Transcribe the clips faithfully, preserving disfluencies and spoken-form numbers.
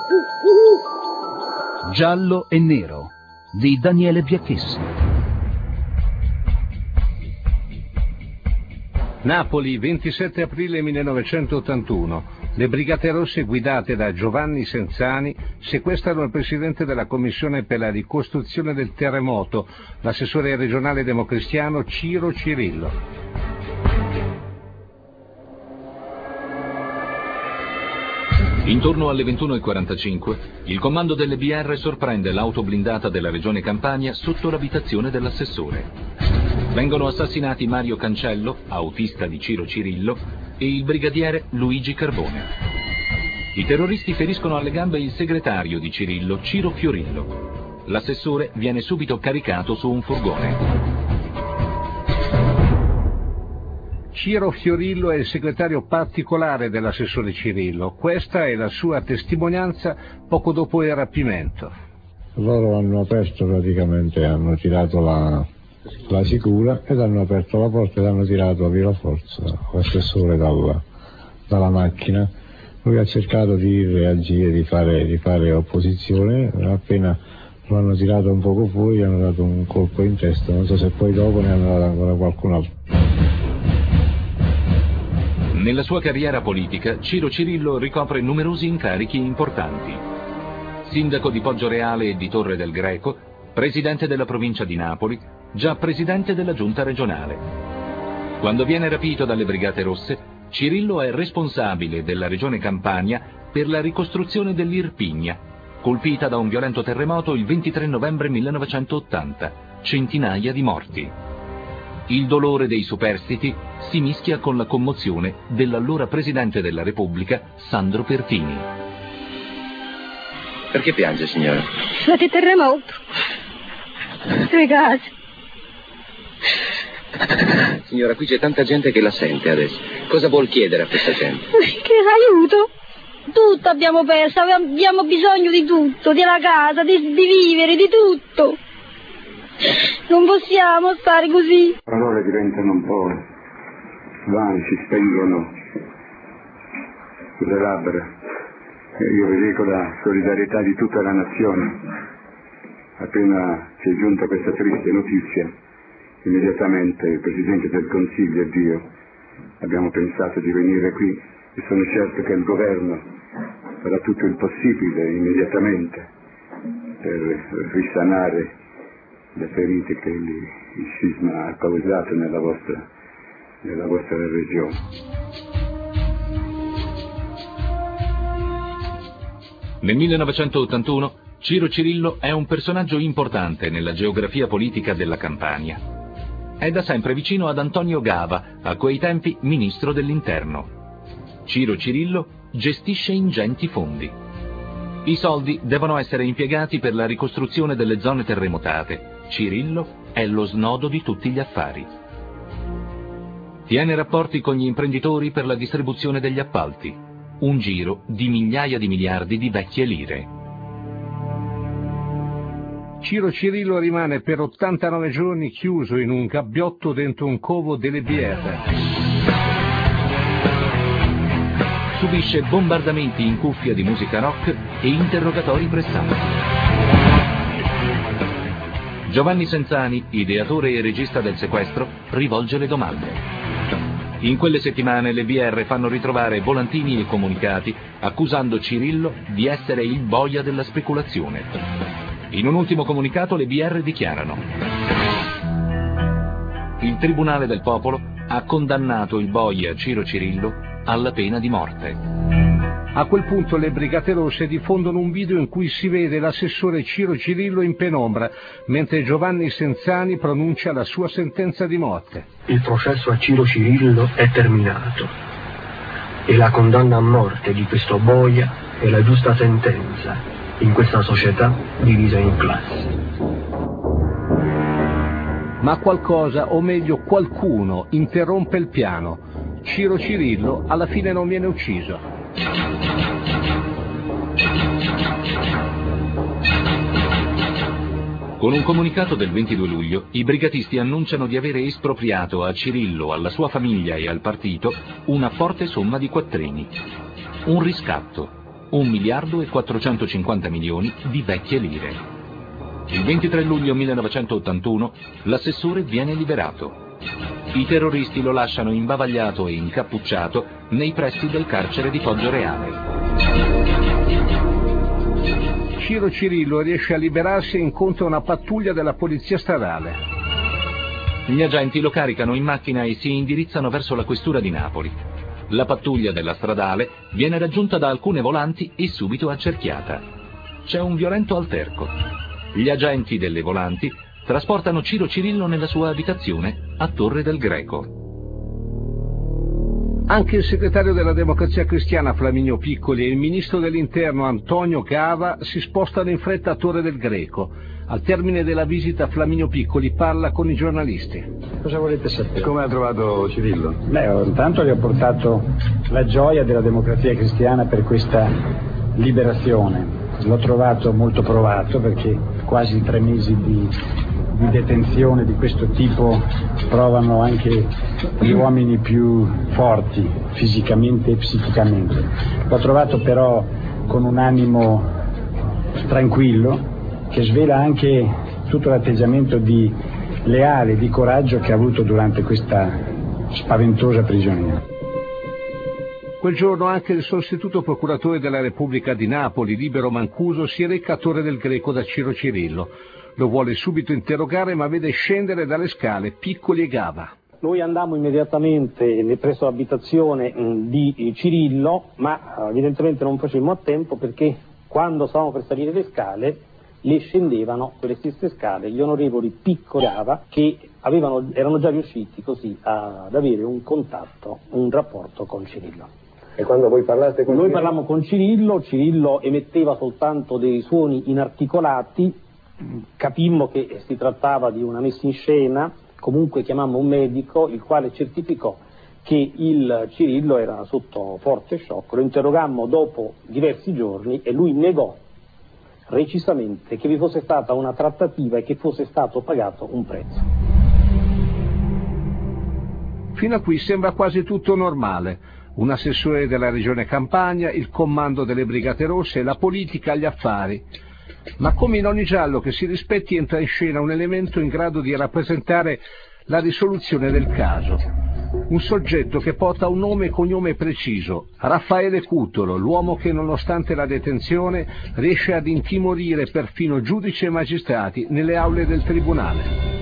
Giallo e nero di Daniele Biacchessi. Napoli, ventisette aprile millenovecentottantuno. Le Brigate Rosse guidate da Giovanni Senzani sequestrano il presidente della Commissione per la ricostruzione del terremoto, l'assessore regionale democristiano Ciro Cirillo. Intorno alle ventuno e quarantacinque, il comando delle B R sorprende l'auto blindata della regione Campania sotto l'abitazione dell'assessore. Vengono assassinati Mario Cancello, autista di Ciro Cirillo, e il brigadiere Luigi Carbone. I terroristi feriscono alle gambe il segretario di Cirillo, Ciro Fiorillo. L'assessore viene subito caricato su un furgone. Ciro Fiorillo è il segretario particolare dell'assessore Cirillo. Questa è la sua testimonianza poco dopo il rapimento. Loro hanno aperto praticamente, hanno tirato la, la sicura ed hanno aperto la porta ed hanno tirato via la forza l'assessore dalla, dalla macchina. Lui ha cercato di reagire, di fare, di fare opposizione, appena lo hanno tirato un poco fuori hanno dato un colpo in testa, non so se poi dopo ne hanno dato ancora qualcun altro. Nella sua carriera politica, Ciro Cirillo ricopre numerosi incarichi importanti. Sindaco di Poggioreale e di Torre del Greco, presidente della provincia di Napoli, già presidente della giunta regionale. Quando viene rapito dalle Brigate Rosse, Cirillo è responsabile della regione Campania per la ricostruzione dell'Irpigna, colpita da un violento terremoto il ventitré novembre millenovecentottanta, centinaia di morti. Il dolore dei superstiti si mischia con la commozione dell'allora Presidente della Repubblica, Sandro Pertini. Perché piange, signora? Fate terremoto. Tre case. Signora, qui c'è tanta gente che la sente adesso. Cosa vuol chiedere a questa gente? Che aiuto. Tutto abbiamo perso, abbiamo bisogno di tutto, della casa, di, di vivere, di tutto. Non possiamo stare così. Le parole diventano un po' vane, si spengono sulle labbra. Io vi dico la solidarietà di tutta la nazione. Appena ci è giunta questa triste notizia, immediatamente il Presidente del Consiglio ed io abbiamo pensato di venire qui e sono certo che il governo farà tutto il possibile immediatamente per risanare le ferite che il, il sisma ha causato nella vostra, nella vostra regione. Nel millenovecentottantuno Ciro Cirillo è un personaggio importante nella geografia politica della Campania. È da sempre vicino ad Antonio Gava, a quei tempi ministro dell'Interno. Ciro Cirillo gestisce ingenti fondi. I soldi devono essere impiegati per la ricostruzione delle zone terremotate. Cirillo è lo snodo di tutti gli affari. Tiene rapporti con gli imprenditori per la distribuzione degli appalti. Un giro di migliaia di miliardi di vecchie lire. Ciro Cirillo rimane per ottantanove giorni chiuso in un gabbiotto dentro un covo delle B R. Subisce bombardamenti in cuffia di musica rock e interrogatori pressanti. Giovanni Senzani, ideatore e regista del sequestro, rivolge le domande. In quelle settimane le B R fanno ritrovare volantini e comunicati accusando Cirillo di essere il boia della speculazione. In un ultimo comunicato le B R dichiarano: il Tribunale del Popolo ha condannato il boia Ciro Cirillo alla pena di morte. A quel punto le Brigate Rosse diffondono un video in cui si vede l'assessore Ciro Cirillo in penombra, mentre Giovanni Senzani pronuncia la sua sentenza di morte. Il processo a Ciro Cirillo è terminato e la condanna a morte di questo boia è la giusta sentenza in questa società divisa in classi. Ma qualcosa, o meglio qualcuno, interrompe il piano. Ciro Cirillo alla fine non viene ucciso. Con un comunicato del ventidue luglio, i brigatisti annunciano di avere espropriato a Cirillo, alla sua famiglia e al partito una forte somma di quattrini. Un riscatto. un miliardo e quattrocentocinquanta milioni di vecchie lire. Il ventitré luglio millenovecentottantuno l'assessore viene liberato. I terroristi lo lasciano imbavagliato e incappucciato nei pressi del carcere di Poggioreale. Ciro Cirillo riesce a liberarsi e incontra una pattuglia della polizia stradale. Gli agenti lo caricano in macchina e si indirizzano verso la questura di Napoli. La pattuglia della stradale viene raggiunta da alcune volanti e subito accerchiata. C'è un violento alterco. Gli agenti delle volanti trasportano Ciro Cirillo nella sua abitazione a Torre del Greco. Anche il segretario della Democrazia Cristiana Flaminio Piccoli e il ministro dell'Interno Antonio Cava si spostano in fretta a Torre del Greco. Al termine della visita Flaminio Piccoli parla con i giornalisti. Cosa volete sapere? Come ha trovato Cirillo? Beh, intanto gli ho portato la gioia della Democrazia Cristiana per questa liberazione. L'ho trovato molto provato perché quasi tre mesi di, di detenzione di questo tipo provano anche gli uomini più forti fisicamente e psichicamente. L'ho trovato però con un animo tranquillo che svela anche tutto l'atteggiamento di leale, di coraggio che ha avuto durante questa spaventosa prigionia. Quel giorno anche il sostituto procuratore della Repubblica di Napoli, Libero Mancuso, si reca a Torre del Greco da Ciro Cirillo. Lo vuole subito interrogare, ma vede scendere dalle scale Piccoli e Gava. Noi andammo immediatamente presso l'abitazione di Cirillo, ma evidentemente non facemmo a tempo perché quando stavamo per salire le scale le scendevano quelle stesse scale gli onorevoli Piccoli e Gava, che avevano, erano già riusciti così ad avere un contatto, un rapporto con Cirillo. E quando voi parlaste con Noi Cirillo? parlammo con Cirillo, Cirillo emetteva soltanto dei suoni inarticolati, capimmo che si trattava di una messa in scena, comunque chiamammo un medico, il quale certificò che il Cirillo era sotto forte shock. Lo interrogammo dopo diversi giorni e lui negò recisamente che vi fosse stata una trattativa e che fosse stato pagato un prezzo. Fino a qui sembra quasi tutto normale. Un assessore della regione Campania, il comando delle Brigate Rosse, la politica agli affari. Ma come in ogni giallo che si rispetti entra in scena un elemento in grado di rappresentare la risoluzione del caso. Un soggetto che porta un nome e cognome preciso, Raffaele Cutolo, l'uomo che nonostante la detenzione riesce ad intimorire perfino giudici e magistrati nelle aule del tribunale.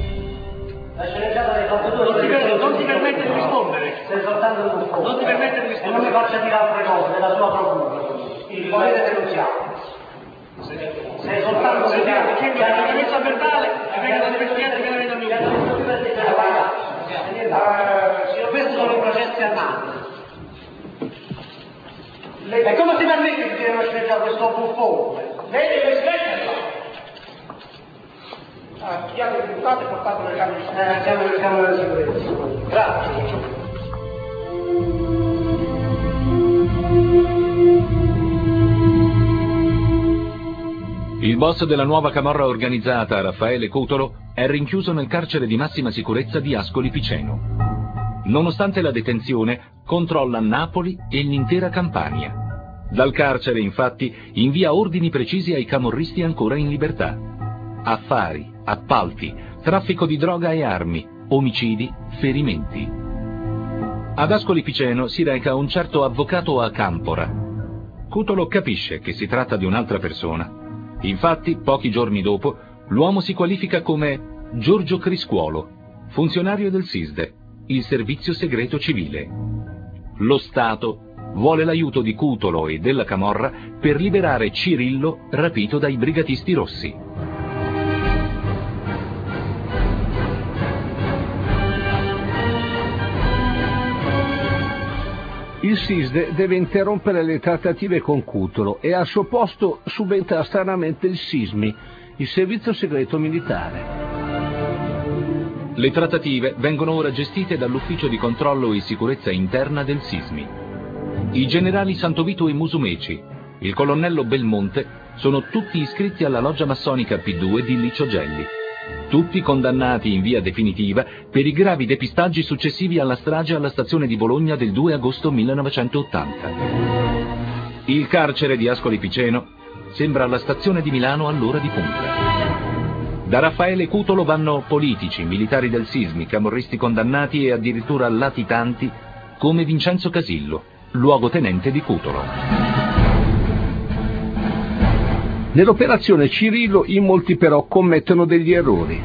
Non ti, per, non ti permette di rispondere. Stai soltanto un po'. Non ti permette di rispondere. E non mi faccia dire altre cose della sua procura. Il volete denunziare. Sei soltanto un po'. C'è una messa verbale e venga da investigazione che ne vedono io. Signor, questi sono i processi armati. E come si permette di dire una scelta a questo buffone? Lei deve smetterla. Ah, chi ha rifiutato e portato le camere di camera di sicurezza. Grazie. Il boss della nuova camorra organizzata, Raffaele Cutolo, è rinchiuso nel carcere di massima sicurezza di Ascoli Piceno. Nonostante la detenzione, controlla Napoli e l'intera Campania. Dal carcere, infatti, invia ordini precisi ai camorristi ancora in libertà. Affari, appalti, traffico di droga e armi, omicidi, ferimenti. Ad Ascoli Piceno si reca un certo avvocato Acampora. Cutolo capisce che si tratta di un'altra persona. Infatti, pochi giorni dopo, l'uomo si qualifica come Giorgio Criscuolo, funzionario del SISDE, il Servizio Segreto Civile. Lo Stato vuole l'aiuto di Cutolo e della camorra per liberare Cirillo rapito dai brigatisti rossi. Il SISDE deve interrompere le trattative con Cutolo e al suo posto subentra stranamente il SISMI, il Servizio Segreto Militare. Le trattative vengono ora gestite dall'Ufficio di Controllo e Sicurezza Interna del SISMI. I generali Santovito e Musumeci, il colonnello Belmonte, sono tutti iscritti alla loggia massonica P due di Licio Gelli. Tutti condannati in via definitiva per i gravi depistaggi successivi alla strage alla stazione di Bologna del due agosto millenovecentottanta. Il carcere di Ascoli Piceno sembra la stazione di Milano all'ora di punta. Da Raffaele Cutolo vanno politici, militari del Sismi, camorristi condannati e addirittura latitanti come Vincenzo Casillo, luogotenente di Cutolo. Nell'operazione Cirillo in molti però commettono degli errori.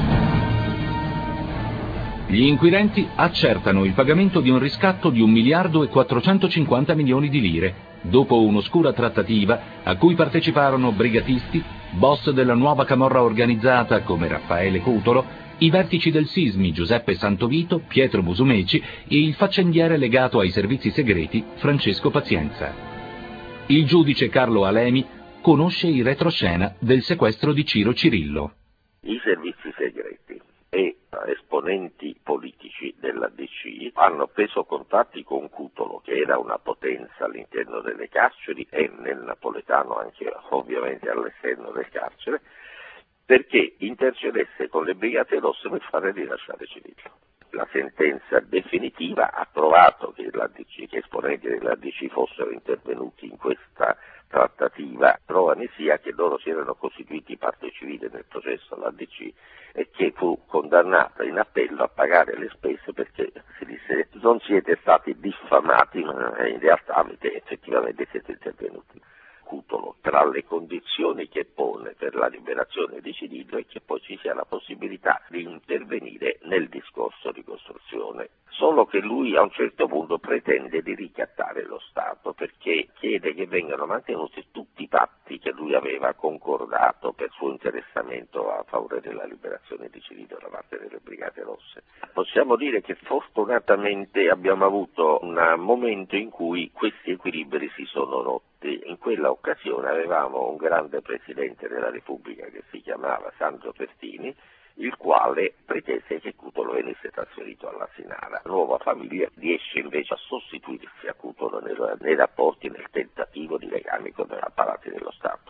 Gli inquirenti accertano il pagamento di un riscatto di un miliardo e quattrocentocinquanta milioni di lire, dopo un'oscura trattativa a cui parteciparono brigatisti, boss della nuova camorra organizzata come Raffaele Cutolo, i vertici del Sismi Giuseppe Santovito, Pietro Musumeci e il faccendiere legato ai servizi segreti Francesco Pazienza. Il giudice Carlo Alemi conosce il retroscena del sequestro di Ciro Cirillo. I servizi segreti e esponenti politici della D C hanno preso contatti con Cutolo, che era una potenza all'interno delle carceri e nel napoletano anche ovviamente all'esterno del carcere, perché intercedesse con le Brigate Rosse per fare rilasciare Cirillo. La sentenza definitiva ha provato che, la D C, che esponenti della D C fossero intervenuti in questa trattativa, prova ne sia che loro si erano costituiti parte civile nel processo alla D C e che fu condannata in appello a pagare le spese perché si disse non siete stati diffamati, ma in realtà avete effettivamente siete intervenuti. Cutolo, tra le condizioni che pone per la liberazione di Cirillo è che poi ci sia la possibilità di intervenire nel discorso ricostruzione. Solo che lui a un certo punto pretende di ricattare lo Stato perché chiede che vengano mantenuti tutti i patti che lui aveva concordato per suo interessamento a favore della liberazione di Cirillo da parte delle Brigate Rosse. Possiamo dire che fortunatamente abbiamo avuto un momento in cui questi equilibri si sono rotti. In quella occasione avevamo un grande Presidente della Repubblica che si chiamava Sandro Pertini, il quale pretese che Cutolo venisse trasferito all'Asinara. La nuova famiglia riesce invece a sostituirsi a Cutolo nei, nei rapporti, nel tentativo di legami con gli apparati dello Stato.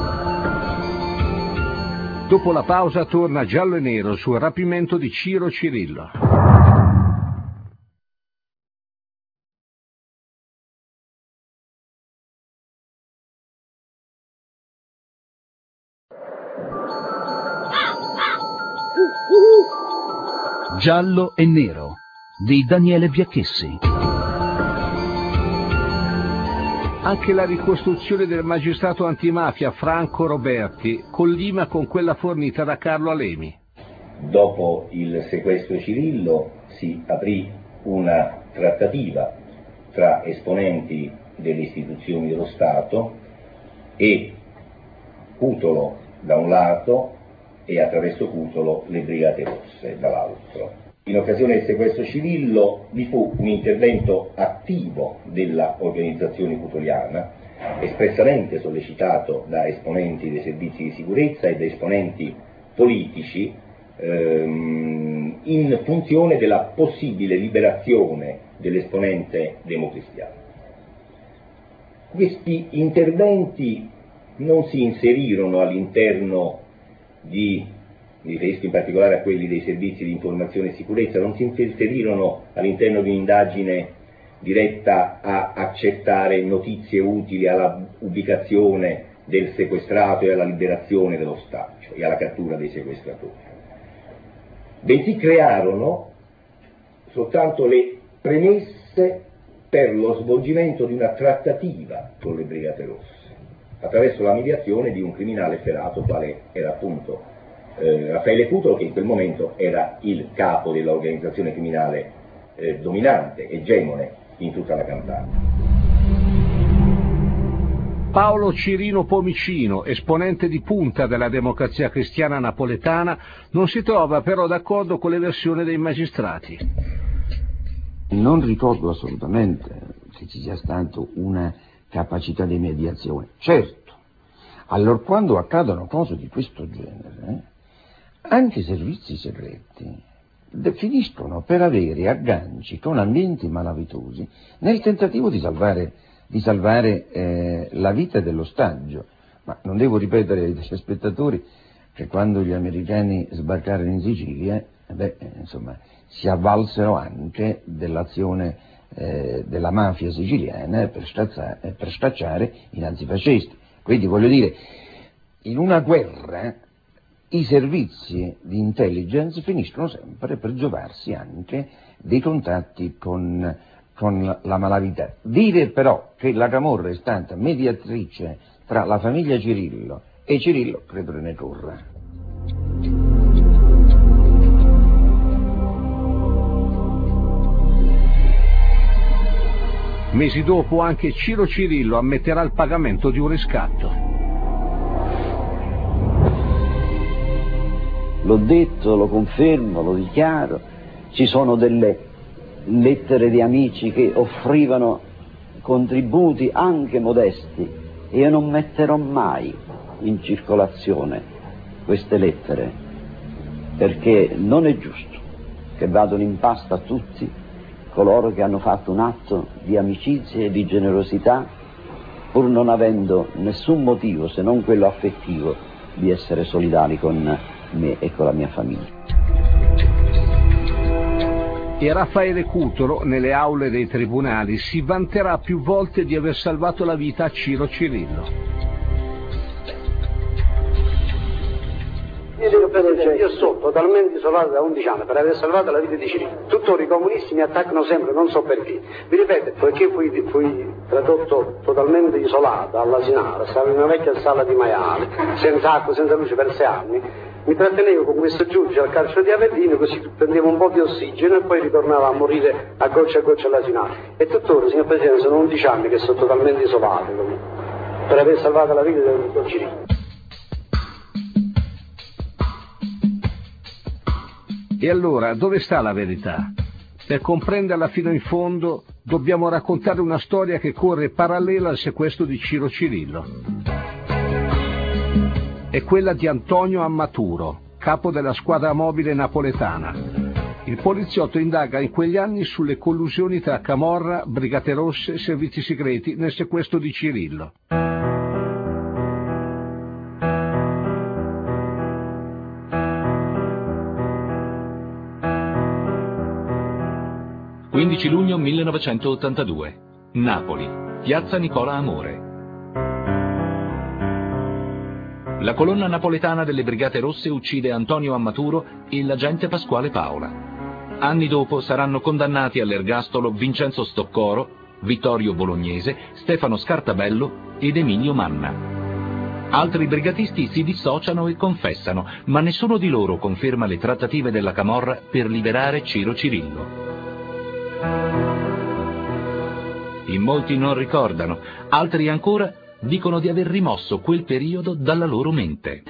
Dopo la pausa torna Giallo e Nero sul rapimento di Ciro Cirillo. Giallo e Nero di Daniele Biacchessi. Anche la ricostruzione del magistrato antimafia Franco Roberti collima con quella fornita da Carlo Alemi. Dopo il sequestro Cirillo si aprì una trattativa tra esponenti delle istituzioni dello Stato e Cutolo da un lato e attraverso Cutolo le Brigate Rosse dall'altro. In occasione del sequestro Cirillo vi fu un intervento attivo della organizzazione cutoliana, espressamente sollecitato da esponenti dei servizi di sicurezza e da esponenti politici, ehm, in funzione della possibile liberazione dell'esponente democristiano. Questi interventi non si inserirono all'interno di, mi riferisco in particolare a quelli dei servizi di informazione e sicurezza, non si inserirono all'interno di un'indagine diretta a accertare notizie utili alla ubicazione del sequestrato e alla liberazione dell'ostaggio e alla cattura dei sequestratori, bensì crearono soltanto le premesse per lo svolgimento di una trattativa con le Brigate Rosse, attraverso la mediazione di un criminale efferato quale era appunto eh, Raffaele Cutolo, che in quel momento era il capo dell'organizzazione criminale eh, dominante, egemone in tutta la Campania. Paolo Cirino Pomicino, esponente di punta della Democrazia Cristiana napoletana, non si trova però d'accordo con le versioni dei magistrati. Non ricordo assolutamente che ci sia stata una capacità di mediazione. Certo, allorquando accadono cose di questo genere, anche i servizi segreti finiscono per avere agganci con ambienti malavitosi nel tentativo di salvare, di salvare eh, la vita dell'ostaggio. Ma non devo ripetere ai spettatori che quando gli americani sbarcarono in Sicilia, eh beh, insomma, si avvalsero anche dell'azione eh, della mafia siciliana per, stazza, per stracciare i nazifascisti. Quindi voglio dire, in una guerra i servizi di intelligence finiscono sempre per giovarsi anche dei contatti con, con la malavita. Dire però che la Camorra è stata mediatrice tra la famiglia Cirillo e Cirillo credo ne corra. Mesi dopo anche Ciro Cirillo ammetterà il pagamento di un riscatto. L'ho detto, lo confermo, lo dichiaro, ci sono delle lettere di amici che offrivano contributi anche modesti e io non metterò mai in circolazione queste lettere perché non è giusto che vadano in pasto a tutti coloro che hanno fatto un atto di amicizia e di generosità pur non avendo nessun motivo se non quello affettivo di essere solidali con me e con la mia famiglia. E Raffaele Cutolo, nelle aule dei tribunali, si vanterà più volte di aver salvato la vita a Ciro Cirillo. Io dico per esempio, io sono totalmente isolato da undici anni per aver salvato la vita di Cirillo. Tuttora i comunisti mi attaccano sempre, non so perché. Vi ripeto, poiché fui, fui tradotto totalmente isolato all'asinale, stavo in una vecchia sala di maiale, senza acqua, senza luce per sei anni, mi trattenevo con questo giudice al carcere di Avellino, così prendevo un po' di ossigeno e poi ritornavo a morire a goccia a goccia all'asinale. E tuttora, signor Presidente, sono undici anni che sono totalmente isolato per aver salvato la vita del Cirillo. E allora, dove sta la verità? Per comprenderla fino in fondo, dobbiamo raccontare una storia che corre parallela al sequestro di Ciro Cirillo. È quella di Antonio Ammaturo, capo della squadra mobile napoletana. Il poliziotto indaga in quegli anni sulle collusioni tra Camorra, Brigate Rosse e servizi segreti nel sequestro di Cirillo. quindici luglio millenovecentottantadue, Napoli, piazza Nicola Amore. La colonna napoletana delle Brigate Rosse uccide Antonio Ammaturo e l'agente Pasquale Paola. Anni dopo saranno condannati all'ergastolo Vincenzo Stoccoro, Vittorio Bolognese, Stefano Scartabello ed Emilio Manna. Altri brigatisti si dissociano e confessano, ma nessuno di loro conferma le trattative della Camorra per liberare Ciro Cirillo. In molti non ricordano, altri ancora dicono di aver rimosso quel periodo dalla loro mente.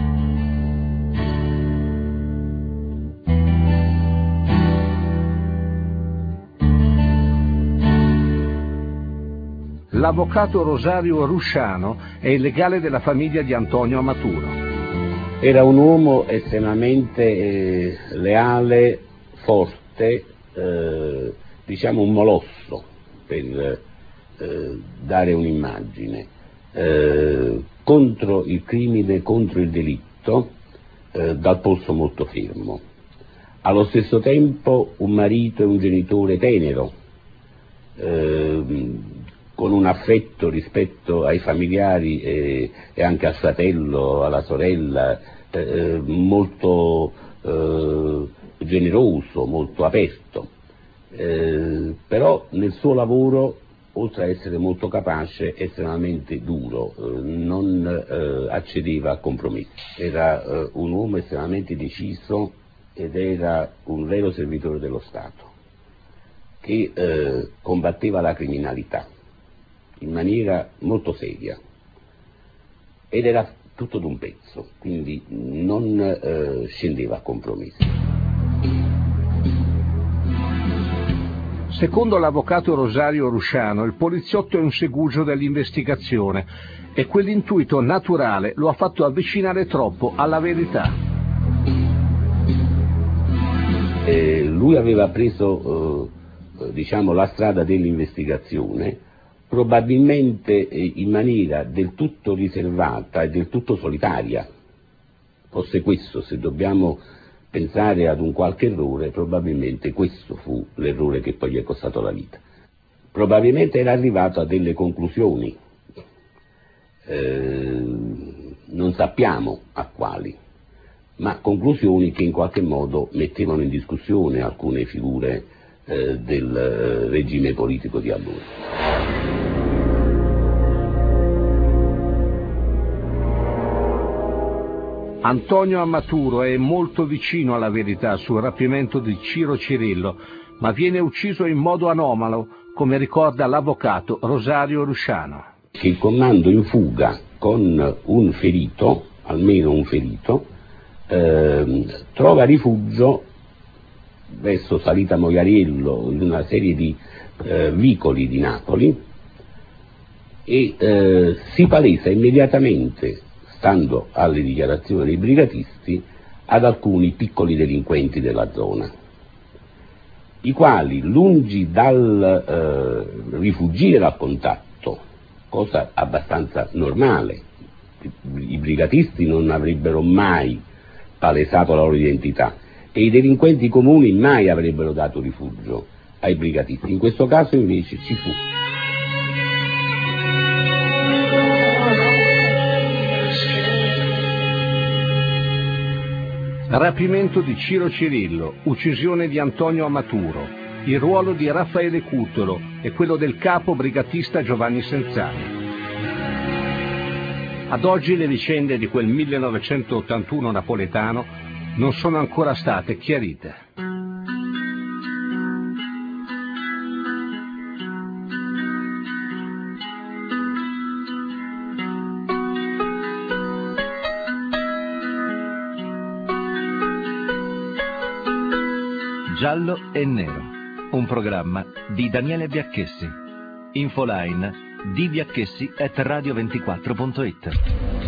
L'avvocato Rosario Rusciano è il legale della famiglia di Antonio Ammaturo. Era un uomo estremamente eh, leale, forte, eh, diciamo un molosso per eh, dare un'immagine, eh, contro il crimine, contro il delitto, eh, dal polso molto fermo. Allo stesso tempo un marito e un genitore tenero, eh, con un affetto rispetto ai familiari e, e anche al fratello, alla sorella, eh, molto eh, generoso, molto aperto. Eh, però nel suo lavoro, oltre a essere molto capace, estremamente duro, eh, non eh, accedeva a compromessi. Era eh, un uomo estremamente deciso ed era un vero servitore dello Stato, che eh, combatteva la criminalità in maniera molto seria ed era tutto d'un pezzo, quindi non eh, scendeva a compromessi. Secondo l'avvocato Rosario Rusciano, il poliziotto è un segugio dell'investigazione e quell'intuito naturale lo ha fatto avvicinare troppo alla verità. Eh, lui aveva preso eh, diciamo, la strada dell'investigazione, probabilmente eh, in maniera del tutto riservata e del tutto solitaria. Forse questo, se dobbiamo pensare ad un qualche errore, probabilmente questo fu l'errore che poi gli è costato la vita. probabilmente era arrivato a delle conclusioni, eh, non sappiamo a quali, ma conclusioni che in qualche modo mettevano in discussione alcune figure eh, del regime politico di allora. Antonio Amaturo è molto vicino alla verità sul rapimento di Ciro Cirillo, ma viene ucciso in modo anomalo, come ricorda l'avvocato Rosario Rusciano. Il comando in fuga con un ferito, almeno un ferito, eh, trova rifugio verso Salita Moiariello, in una serie di eh, vicoli di Napoli, e eh, si palesa immediatamente, stando alle dichiarazioni dei brigatisti, ad alcuni piccoli delinquenti della zona, i quali, lungi dal eh, rifugire dal contatto, cosa abbastanza normale, i brigatisti non avrebbero mai palesato la loro identità e i delinquenti comuni mai avrebbero dato rifugio ai brigatisti. In questo caso invece ci fu. Rapimento di Ciro Cirillo, uccisione di Antonio Amaturo, il ruolo di Raffaele Cutolo e quello del capo brigatista Giovanni Senzani. Ad oggi le vicende di quel millenovecentottantuno napoletano non sono ancora state chiarite. Giallo e Nero, un programma di Daniele Biacchessi. Infoline d biacchessi at radio ventiquattro punto it.